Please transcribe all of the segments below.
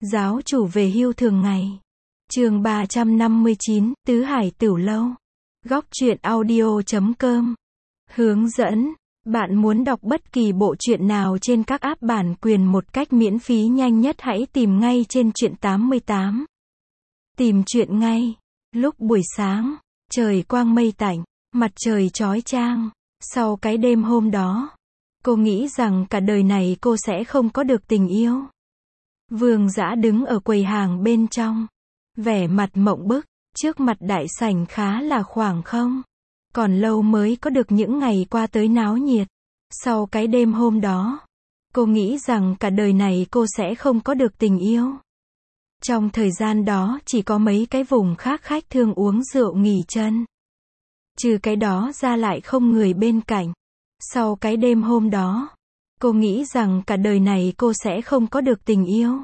Giáo chủ về hưu thường ngày. Chương 359, Tứ Hải Tửu Lâu. Góc truyện audio.com. Hướng dẫn. Bạn muốn đọc bất kỳ bộ truyện nào trên các app bản quyền một cách miễn phí nhanh nhất, hãy tìm ngay trên Truyện 88. Tìm truyện ngay. Lúc buổi sáng, trời quang mây tạnh, mặt trời chói chang. Sau cái đêm hôm đó, cô nghĩ rằng cả đời này cô sẽ không có được tình yêu. Vương Dã đứng ở quầy hàng bên trong, vẻ mặt mộng bức, trước mặt đại sảnh khá là khoảng không. Còn lâu mới có được những ngày qua tới náo nhiệt. Sau cái đêm hôm đó, cô nghĩ rằng cả đời này cô sẽ không có được tình yêu. Trong thời gian đó chỉ có mấy cái vùng khác khách thương uống rượu nghỉ chân. Trừ cái đó ra lại không người bên cạnh. Sau cái đêm hôm đó, cô nghĩ rằng cả đời này cô sẽ không có được tình yêu.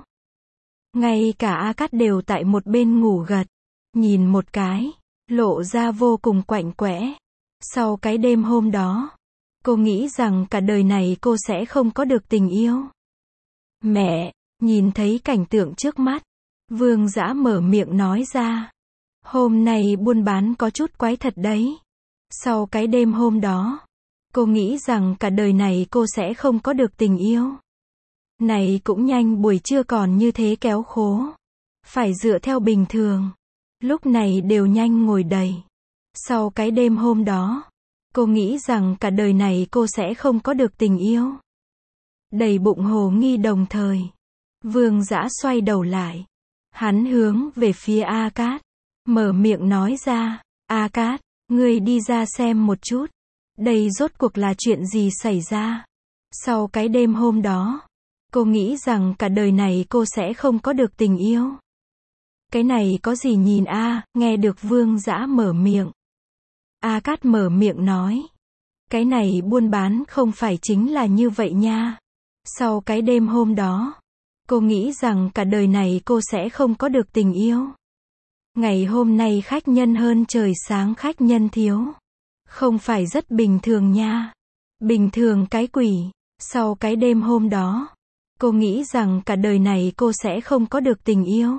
Ngay cả A Cát đều tại một bên ngủ gật, nhìn một cái, lộ ra vô cùng quạnh quẽ. Sau cái đêm hôm đó, cô nghĩ rằng cả đời này cô sẽ không có được tình yêu. Mẹ, nhìn thấy cảnh tượng trước mắt, Vương Dã mở miệng nói ra. Hôm nay buôn bán có chút quái thật đấy. Sau cái đêm hôm đó, cô nghĩ rằng cả đời này cô sẽ không có được tình yêu. Này cũng nhanh, buổi trưa còn như thế kéo khố. Phải dựa theo bình thường. Lúc này đều nhanh ngồi đầy. Sau cái đêm hôm đó, cô nghĩ rằng cả đời này cô sẽ không có được tình yêu. Đầy bụng hồ nghi đồng thời. Vương Dã xoay đầu lại. Hắn hướng về phía A Cát. Mở miệng nói ra. A Cát, ngươi đi ra xem một chút. Đây rốt cuộc là chuyện gì xảy ra? Sau cái đêm hôm đó, cô nghĩ rằng cả đời này cô sẽ không có được tình yêu. Cái này có gì nhìn a? Nghe được Vương Dã mở miệng. A Cát mở miệng nói. Cái này buôn bán không phải chính là như vậy nha. Sau cái đêm hôm đó, cô nghĩ rằng cả đời này cô sẽ không có được tình yêu. Ngày hôm nay khách nhân hơn trời sáng, khách nhân thiếu. Không phải rất bình thường nha. Bình thường cái quỷ. Sau cái đêm hôm đó, cô nghĩ rằng cả đời này cô sẽ không có được tình yêu.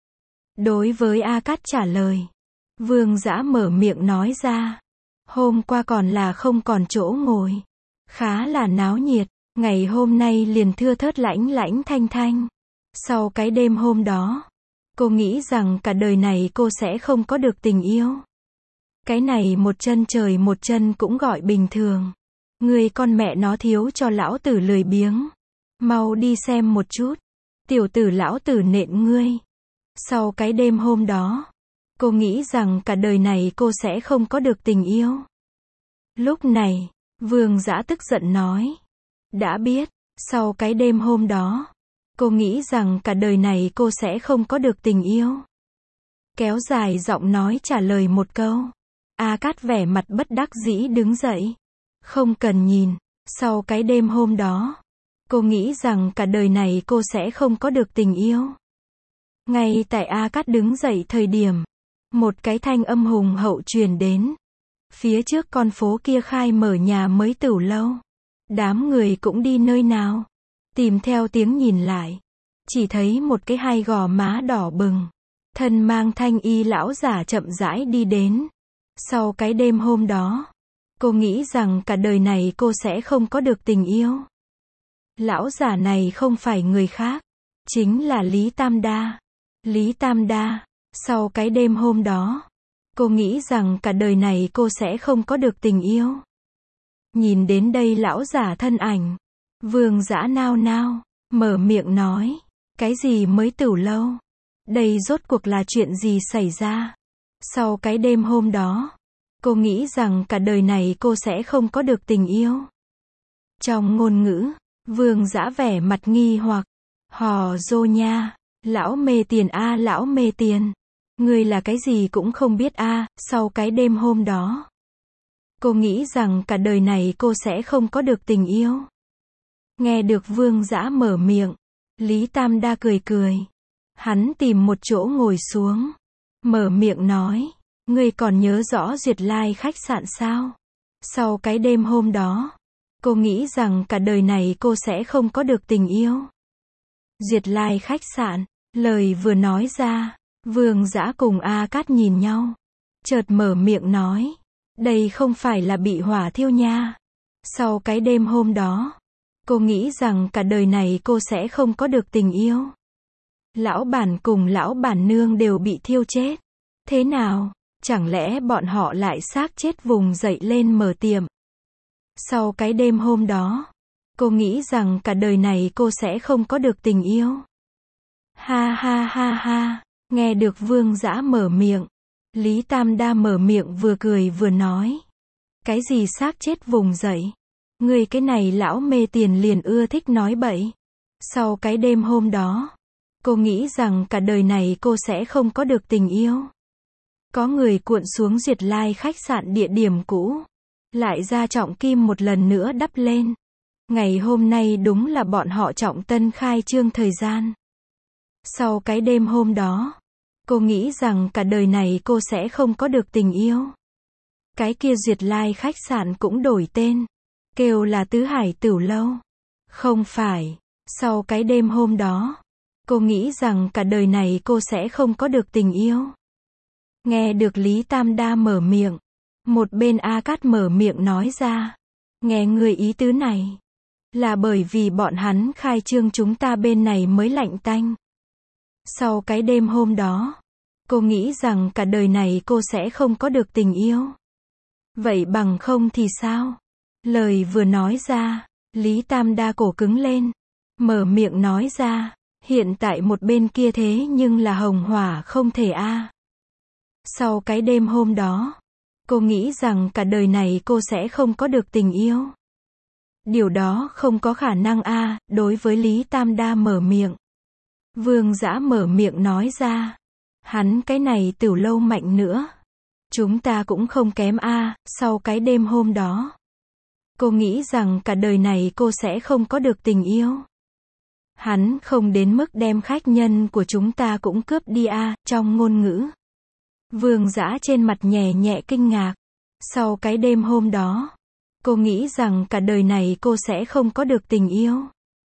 Đối với A Cát trả lời, Vương Dã mở miệng nói ra. Hôm qua còn là không còn chỗ ngồi. Khá là náo nhiệt. Ngày hôm nay liền thưa thớt lãnh lãnh thanh thanh. Sau cái đêm hôm đó, cô nghĩ rằng cả đời này cô sẽ không có được tình yêu. Cái này một chân trời một chân cũng gọi bình thường. Người con mẹ nó thiếu cho lão tử lười biếng. Mau đi xem một chút. Tiểu tử lão tử nện ngươi. Sau cái đêm hôm đó, cô nghĩ rằng cả đời này cô sẽ không có được tình yêu. Lúc này, Vương Dã tức giận nói. Đã biết, sau cái đêm hôm đó, cô nghĩ rằng cả đời này cô sẽ không có được tình yêu. Kéo dài giọng nói trả lời một câu. A Cát vẻ mặt bất đắc dĩ đứng dậy. Không cần nhìn, sau cái đêm hôm đó, cô nghĩ rằng cả đời này cô sẽ không có được tình yêu. Ngay tại A Cát đứng dậy thời điểm, một cái thanh âm hùng hậu truyền đến. Phía trước con phố kia khai mở nhà mới tửu lâu. Đám người cũng đi nơi nào? Tìm theo tiếng nhìn lại, chỉ thấy một cái hai gò má đỏ bừng, thân mang thanh y lão giả chậm rãi đi đến. Sau cái đêm hôm đó, cô nghĩ rằng cả đời này cô sẽ không có được tình yêu. Lão giả này không phải người khác, chính là Lý Tam Đa. Lý Tam Đa, sau cái đêm hôm đó, cô nghĩ rằng cả đời này cô sẽ không có được tình yêu. Nhìn đến đây lão giả thân ảnh, Vương Dã nao nao, mở miệng nói. Cái gì mới tửu lâu? Đây rốt cuộc là chuyện gì xảy ra? Sau cái đêm hôm đó, cô nghĩ rằng cả đời này cô sẽ không có được tình yêu. Trong ngôn ngữ, Vương Dã vẻ mặt nghi hoặc. Hò dô nha, lão mê tiền a, lão mê tiền. Ngươi là cái gì cũng không biết a. Sau cái đêm hôm đó, cô nghĩ rằng cả đời này cô sẽ không có được tình yêu. Nghe được Vương Dã mở miệng, Lý Tam Đa cười cười. Hắn tìm một chỗ ngồi xuống, mở miệng nói. Ngươi còn nhớ rõ Duyệt Lai khách sạn sao? Sau cái đêm hôm đó, cô nghĩ rằng cả đời này cô sẽ không có được tình yêu. Duyệt Lai khách sạn, Lời vừa nói ra, Vương Dã cùng A Cát nhìn nhau. Chợt mở miệng nói. Đây không phải là bị hỏa thiêu nha. Sau cái đêm hôm đó, cô nghĩ rằng cả đời này cô sẽ không có được tình yêu. Lão bản cùng lão bản nương đều bị thiêu chết. Thế nào? Chẳng lẽ bọn họ lại xác chết vùng dậy lên mở tiệm? Sau cái đêm hôm đó, cô nghĩ rằng cả đời này cô sẽ không có được tình yêu. Ha ha ha ha, nghe được Vương Dã mở miệng. Lý Tam Đa mở miệng vừa cười vừa nói. Cái gì xác chết vùng dậy? Người cái này lão mê tiền liền ưa thích nói bậy. Sau cái đêm hôm đó, cô nghĩ rằng cả đời này cô sẽ không có được tình yêu. Có người cuộn xuống Duyệt Lai khách sạn địa điểm cũ. Lại ra Trọng Kim một lần nữa đắp lên. Ngày hôm nay đúng là bọn họ Trọng Tân khai trương thời gian. Sau cái đêm hôm đó, cô nghĩ rằng cả đời này cô sẽ không có được tình yêu. Cái kia Duyệt Lai khách sạn cũng đổi tên. Kêu là Tứ Hải Tửu Lâu. Không phải. Sau cái đêm hôm đó, cô nghĩ rằng cả đời này cô sẽ không có được tình yêu. Nghe được Lý Tam Đa mở miệng. Một bên A Cát mở miệng nói ra. Nghe người ý tứ này. Là bởi vì bọn hắn khai trương chúng ta bên này mới lạnh tanh. Sau cái đêm hôm đó, cô nghĩ rằng cả đời này cô sẽ không có được tình yêu. Vậy bằng không thì sao? Lời vừa nói ra, Lý Tam Đa cổ cứng lên. Mở miệng nói ra. Hiện tại một bên kia thế nhưng là hồng hỏa không thể a. Sau cái đêm hôm đó, cô nghĩ rằng cả đời này cô sẽ không có được tình yêu. Điều đó không có khả năng a. Đối với Lý Tam Đa mở miệng. Vương Dã mở miệng nói ra. Hắn cái này Tửu Lâu mạnh nữa. Chúng ta cũng không kém a. Sau cái đêm hôm đó, cô nghĩ rằng cả đời này cô sẽ không có được tình yêu. Hắn không đến mức đem khách nhân của chúng ta cũng cướp đi a. Trong ngôn ngữ, Vương Dã trên mặt nhẹ nhẹ kinh ngạc. Sau cái đêm hôm đó, cô nghĩ rằng cả đời này cô sẽ không có được tình yêu.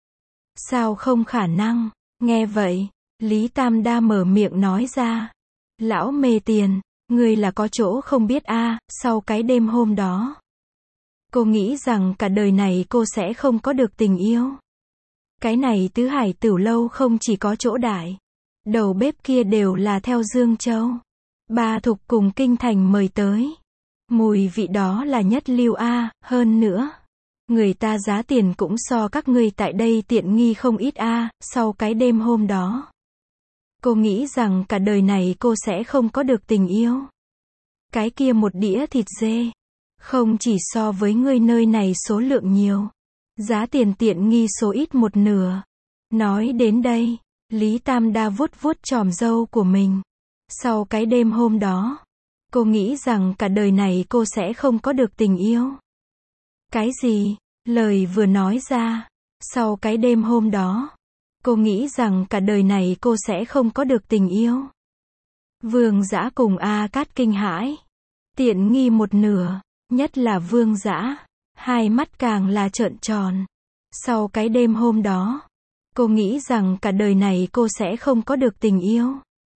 Sao không khả năng? Nghe vậy, Lý Tam Đa mở miệng nói ra. Lão mê tiền, người là có chỗ không biết a. Sau cái đêm hôm đó, cô nghĩ rằng cả đời này cô sẽ không có được tình yêu. Cái này Tứ Hải Tửu Lâu không chỉ có chỗ đại. Đầu bếp kia đều là theo Dương Châu, Ba Thục cùng Kinh Thành mời tới. Mùi vị đó là nhất lưu a. Hơn nữa, người ta giá tiền cũng so các ngươi tại đây tiện nghi không ít a. Sau cái đêm hôm đó, cô nghĩ rằng cả đời này cô sẽ không có được tình yêu. Cái kia một đĩa thịt dê, không chỉ so với ngươi nơi này số lượng nhiều, giá tiền tiện nghi số ít một nửa. Nói đến đây, Lý Tam Đa vuốt vuốt chòm râu của mình. Sau cái đêm hôm đó, cô nghĩ rằng cả đời này cô sẽ không có được tình yêu. Cái gì? Lời vừa nói ra. Sau cái đêm hôm đó, cô nghĩ rằng cả đời này cô sẽ không có được tình yêu. Vương Dã cùng A Cát kinh hãi. Tiện nghi một nửa. Nhất là Vương Dã. Hai mắt càng là trợn tròn. Sau cái đêm hôm đó, cô nghĩ rằng cả đời này cô sẽ không có được tình yêu.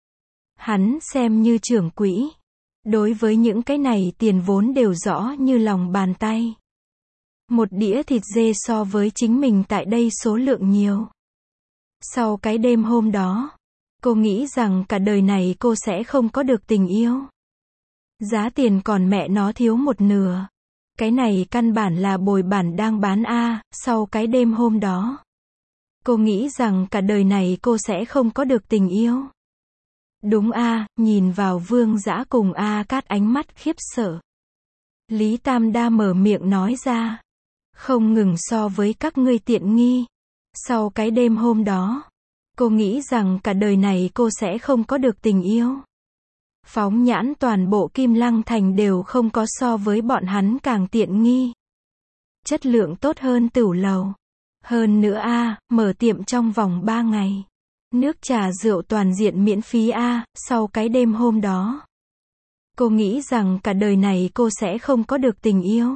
Hắn xem như trưởng quỹ. Đối với những cái này tiền vốn đều rõ như lòng bàn tay. Một đĩa thịt dê so với chính mình tại đây số lượng nhiều. Sau cái đêm hôm đó, cô nghĩ rằng cả đời này cô sẽ không có được tình yêu. Giá tiền còn mẹ nó thiếu một nửa. Cái này căn bản là bồi bản đang bán a. Sau cái đêm hôm đó, cô nghĩ rằng cả đời này cô sẽ không có được tình yêu. Đúng a. Nhìn vào Vương Dã cùng A Cát ánh mắt khiếp sợ, Lý Tam Đa mở miệng nói ra. Không ngừng so với các ngươi tiện nghi. Sau cái đêm hôm đó, cô nghĩ rằng cả đời này cô sẽ không có được tình yêu. Phóng nhãn toàn bộ Kim Lăng Thành đều không có so với bọn hắn càng tiện nghi. Chất lượng tốt hơn Tửu Lầu. Hơn nữa a. Mở tiệm trong vòng 3 ngày. Nước trà rượu toàn diện miễn phí a. Sau cái đêm hôm đó, cô nghĩ rằng cả đời này cô sẽ không có được tình yêu.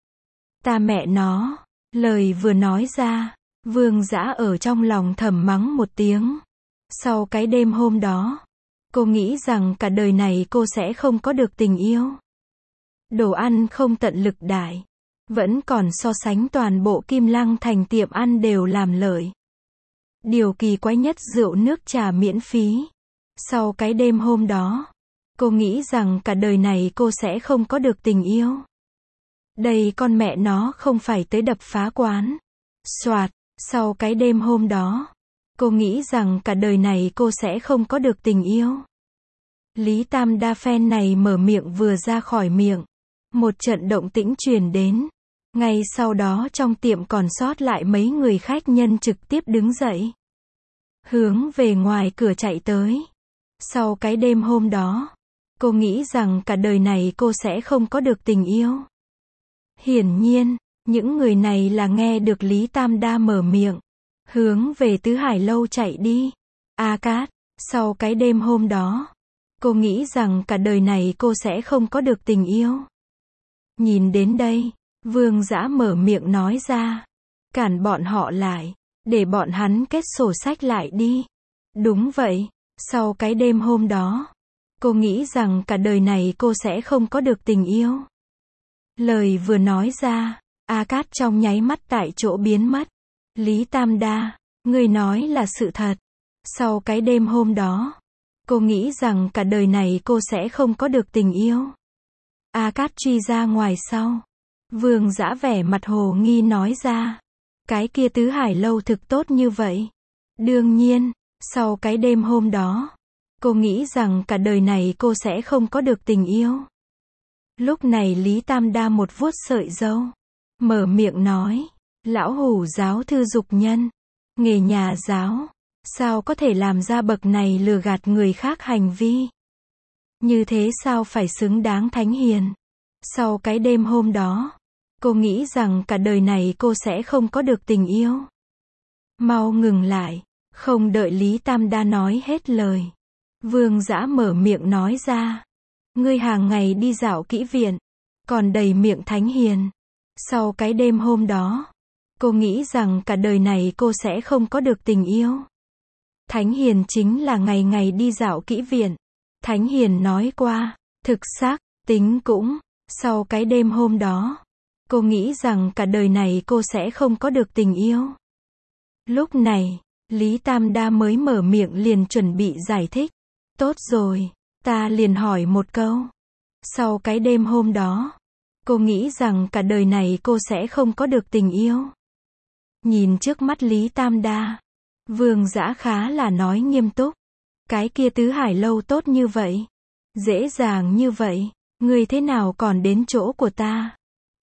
Ta mẹ nó. Lời vừa nói ra, Vương Dã ở trong lòng thầm mắng một tiếng. Sau cái đêm hôm đó, cô nghĩ rằng cả đời này cô sẽ không có được tình yêu. Đồ ăn không tận lực đãi, vẫn còn so sánh toàn bộ Kim Lăng thành tiệm ăn đều làm lợi. Điều kỳ quái nhất rượu nước trà miễn phí. Sau cái đêm hôm đó, cô nghĩ rằng cả đời này cô sẽ không có được tình yêu. Đây con mẹ nó không phải tới đập phá quán. Soạt, sau cái đêm hôm đó, cô nghĩ rằng cả đời này cô sẽ không có được tình yêu. Lý Tam Đa phen này mở miệng vừa ra khỏi miệng, một trận động tĩnh truyền đến. Ngay sau đó trong tiệm còn sót lại mấy người khách nhân trực tiếp đứng dậy, hướng về ngoài cửa chạy tới. Sau cái đêm hôm đó, cô nghĩ rằng cả đời này cô sẽ không có được tình yêu. Hiển nhiên, những người này là nghe được Lý Tam Đa mở miệng, hướng về Tứ Hải Lâu chạy đi. A Cát, sau cái đêm hôm đó, cô nghĩ rằng cả đời này cô sẽ không có được tình yêu. Nhìn đến đây, Vương Dã mở miệng nói ra, cản bọn họ lại, để bọn hắn kết sổ sách lại đi. Đúng vậy, sau cái đêm hôm đó, cô nghĩ rằng cả đời này cô sẽ không có được tình yêu. Lời vừa nói ra, A Cát trong nháy mắt tại chỗ biến mất. Lý Tam Đa, ngươi nói là sự thật. Sau cái đêm hôm đó, cô nghĩ rằng cả đời này cô sẽ không có được tình yêu. A Cát truy ra ngoài sau. Vương Dã vẻ mặt hồ nghi nói ra, cái kia Tứ Hải Lâu thực tốt như vậy. Đương nhiên, sau cái đêm hôm đó, cô nghĩ rằng cả đời này cô sẽ không có được tình yêu. Lúc này Lý Tam Đa một vuốt sợi râu, mở miệng nói, lão hủ giáo thư dục nhân, nghề nhà giáo, sao có thể làm ra bậc này lừa gạt người khác hành vi. Như thế sao phải xứng đáng thánh hiền. Sau cái đêm hôm đó, cô nghĩ rằng cả đời này cô sẽ không có được tình yêu. Mau ngừng lại, không đợi Lý Tam Đa nói hết lời. Vương Dã mở miệng nói ra, ngươi hàng ngày đi dạo kỹ viện, còn đầy miệng thánh hiền. Sau cái đêm hôm đó, cô nghĩ rằng cả đời này cô sẽ không có được tình yêu. Thánh hiền chính là ngày ngày đi dạo kỹ viện. Thánh hiền nói qua, thực xác, tính cũng. Sau cái đêm hôm đó, cô nghĩ rằng cả đời này cô sẽ không có được tình yêu. Lúc này, Lý Tam Đa mới mở miệng liền chuẩn bị giải thích. Tốt rồi, ta liền hỏi một câu. Sau cái đêm hôm đó, cô nghĩ rằng cả đời này cô sẽ không có được tình yêu. Nhìn trước mắt Lý Tam Đa, Vương Dã khá là nói nghiêm túc. Cái kia Tứ Hải Lâu tốt như vậy, dễ dàng như vậy, ngươi thế nào còn đến chỗ của ta?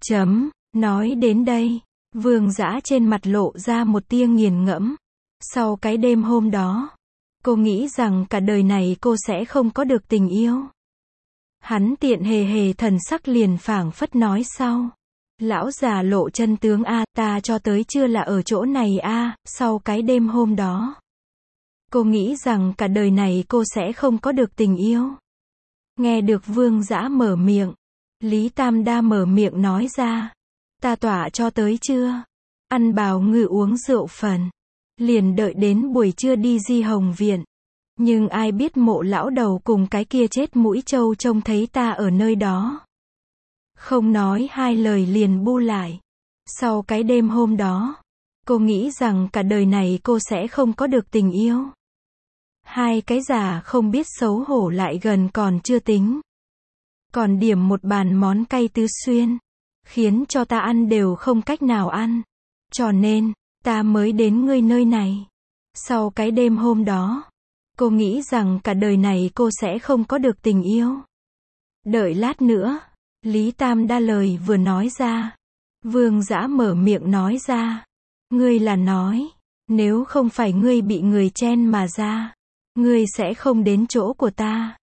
Nói đến đây, Vương Dã trên mặt lộ ra một tia nghiền ngẫm. Sau cái đêm hôm đó, cô nghĩ rằng cả đời này cô sẽ không có được tình yêu. Hắn tiện hề hề thần sắc liền phảng phất nói sau. Lão già lộ chân tướng a, ta cho tới chưa là ở chỗ này a. Sau cái đêm hôm đó, cô nghĩ rằng cả đời này cô sẽ không có được tình yêu. Nghe được Vương Dã mở miệng, Lý Tam Đa mở miệng nói ra, ta tỏa cho tới chưa? Ăn bào ngư uống rượu phần, liền đợi đến buổi trưa đi Di Hồng Viện. Nhưng ai biết Mộ lão đầu cùng cái kia chết mũi trâu trông thấy ta ở nơi đó. Không nói hai lời liền bu lại. Sau cái đêm hôm đó, cô nghĩ rằng cả đời này cô sẽ không có được tình yêu. Hai cái già không biết xấu hổ lại gần còn chưa tính, còn điểm một bàn món cay tứ xuyên, khiến cho ta ăn đều không cách nào ăn. Cho nên, ta mới đến ngươi nơi này. Sau cái đêm hôm đó, cô nghĩ rằng cả đời này cô sẽ không có được tình yêu. Đợi lát nữa, Lý Tam Đa lời vừa nói ra, Vương Dã mở miệng nói ra, ngươi là nói, nếu không phải ngươi bị người chen mà ra, ngươi sẽ không đến chỗ của ta.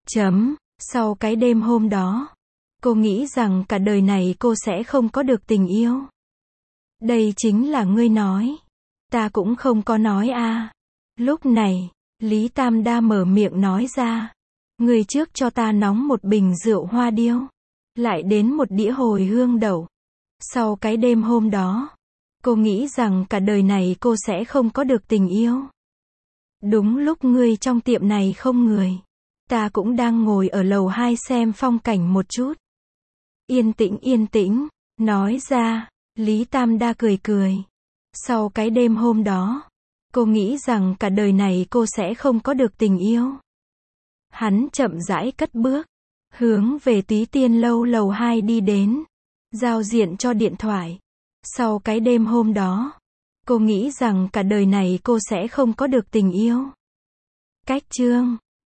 Sau cái đêm hôm đó, cô nghĩ rằng cả đời này cô sẽ không có được tình yêu. Đây chính là ngươi nói. Ta cũng không có nói a. Lúc này, Lý Tam Đa mở miệng nói ra, ngươi trước cho ta nóng một bình rượu hoa điêu, lại đến một đĩa hồi hương đậu. Sau cái đêm hôm đó, cô nghĩ rằng cả đời này cô sẽ không có được tình yêu. Đúng lúc ngươi trong tiệm này không người. Ta cũng đang ngồi ở lầu 2 xem phong cảnh một chút. Yên tĩnh, nói ra, Lý Tam Đa cười cười. Sau cái đêm hôm đó, cô nghĩ rằng cả đời này cô sẽ không có được tình yêu. Hắn chậm rãi cất bước, hướng về Túy Tiên lâu lầu 2 đi đến, giao diện cho điện thoại. Sau cái đêm hôm đó, cô nghĩ rằng cả đời này cô sẽ không có được tình yêu. Cách chương